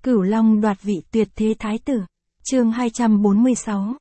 Cửu Long đoạt vị tuyệt thế thái tử. Chương 246,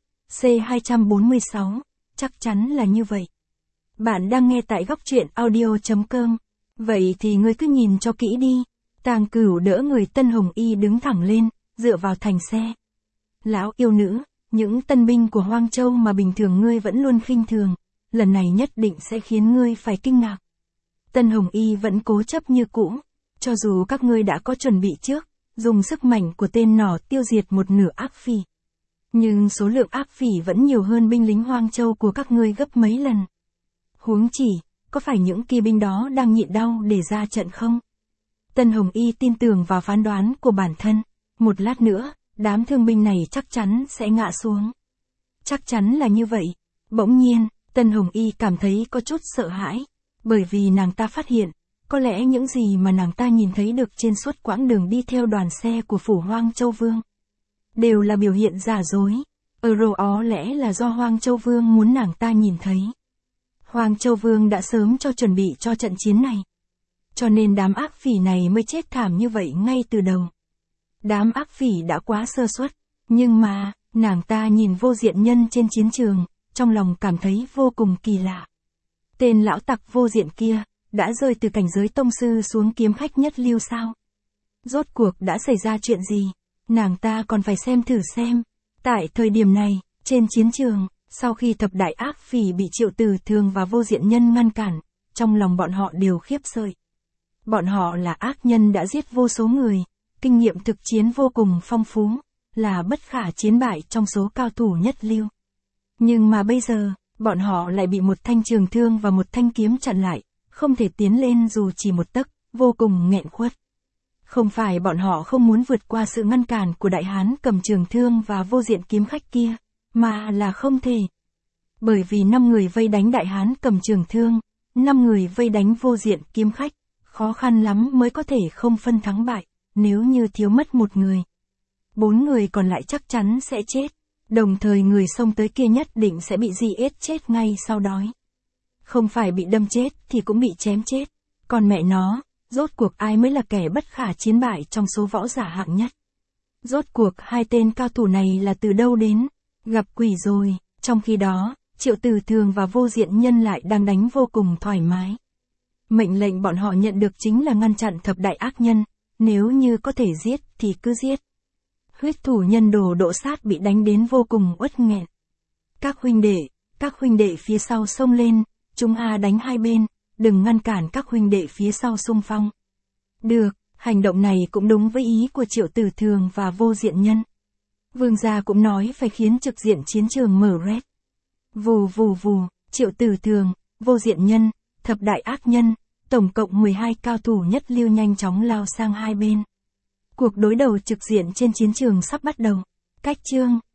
C246, chắc chắn là như vậy. Bạn đang nghe tại góc truyện audio.com. Vậy thì ngươi cứ nhìn cho kỹ đi. Tàng Cửu đỡ người Tân Hồng Y đứng thẳng lên, dựa vào thành xe. Lão yêu nữ, những tân binh của Hoang Châu mà bình thường ngươi vẫn luôn khinh thường, lần này nhất định sẽ khiến ngươi phải kinh ngạc. Tân Hồng Y vẫn cố chấp như cũ, cho dù các ngươi đã có chuẩn bị trước, dùng sức mạnh của tên nỏ tiêu diệt một nửa ác phỉ. Nhưng số lượng ác phỉ vẫn nhiều hơn binh lính Hoang Châu của các ngươi gấp mấy lần. Huống chỉ, có phải những kỳ binh đó đang nhịn đau để ra trận không? Tân Hồng Y tin tưởng vào phán đoán của bản thân, một lát nữa, đám thương binh này chắc chắn sẽ ngã xuống. Chắc chắn là như vậy. Bỗng nhiên, Tân Hồng Y cảm thấy có chút sợ hãi, bởi vì nàng ta phát hiện, có lẽ những gì mà nàng ta nhìn thấy được trên suốt quãng đường đi theo đoàn xe của phủ Hoang Châu Vương đều là biểu hiện giả dối, ó lẽ là do Hoang Châu Vương muốn nàng ta nhìn thấy. Hoang Châu Vương đã sớm cho chuẩn bị cho trận chiến này, cho nên đám ác phỉ này mới chết thảm như vậy ngay từ đầu. Đám ác phỉ đã quá sơ suất, nhưng mà, nàng ta nhìn Vô Diện Nhân trên chiến trường, trong lòng cảm thấy vô cùng kỳ lạ. Tên lão tặc Vô Diện kia, đã rơi từ cảnh giới tông sư xuống kiếm khách nhất lưu sao? Rốt cuộc đã xảy ra chuyện gì? Nàng ta còn phải xem thử xem. Tại thời điểm này, trên chiến trường, sau khi thập đại ác phỉ bị Triệu Tử Thường và Vô Diện Nhân ngăn cản, trong lòng bọn họ đều khiếp sợ. Bọn họ là ác nhân đã giết vô số người, kinh nghiệm thực chiến vô cùng phong phú, là bất khả chiến bại trong số cao thủ nhất lưu. Nhưng mà bây giờ, bọn họ lại bị một thanh trường thương và một thanh kiếm chặn lại, không thể tiến lên dù chỉ một tấc, vô cùng nghẹn khuất. Không phải bọn họ không muốn vượt qua sự ngăn cản của đại hán cầm trường thương và vô diện kiếm khách kia, mà là không thể. Bởi vì 5 người vây đánh đại hán cầm trường thương, 5 người vây đánh vô diện kiếm khách, khó khăn lắm mới có thể không phân thắng bại, nếu như thiếu mất một người. 4 người còn lại chắc chắn sẽ chết, đồng thời người xông tới kia nhất định sẽ bị giết chết ngay sau đó. Không phải bị đâm chết thì cũng bị chém chết. Còn mẹ nó, rốt cuộc ai mới là kẻ bất khả chiến bại trong số võ giả hạng nhất? Rốt cuộc hai tên cao thủ này là từ đâu đến? Gặp quỷ rồi. Trong khi đó, Triệu Tử Thường và Vô Diện Nhân lại đang đánh vô cùng thoải mái. Mệnh lệnh bọn họ nhận được chính là ngăn chặn thập đại ác nhân, nếu như có thể giết thì cứ giết. Huyết thủ nhân đồ Độ Sát bị đánh đến vô cùng uất nghẹn. Các huynh đệ phía sau xông lên, chúng đánh hai bên, đừng ngăn cản các huynh đệ phía sau xung phong. Được, hành động này cũng đúng với ý của Triệu Tử Thường và Vô Diện Nhân. Vương gia cũng nói phải khiến trực diện chiến trường mở rét. Vù vù vù, Triệu Tử Thường, Vô Diện Nhân, thập đại ác nhân, tổng cộng 12 cao thủ nhất lưu nhanh chóng lao sang hai bên. Cuộc đối đầu trực diện trên chiến trường sắp bắt đầu. Cách chương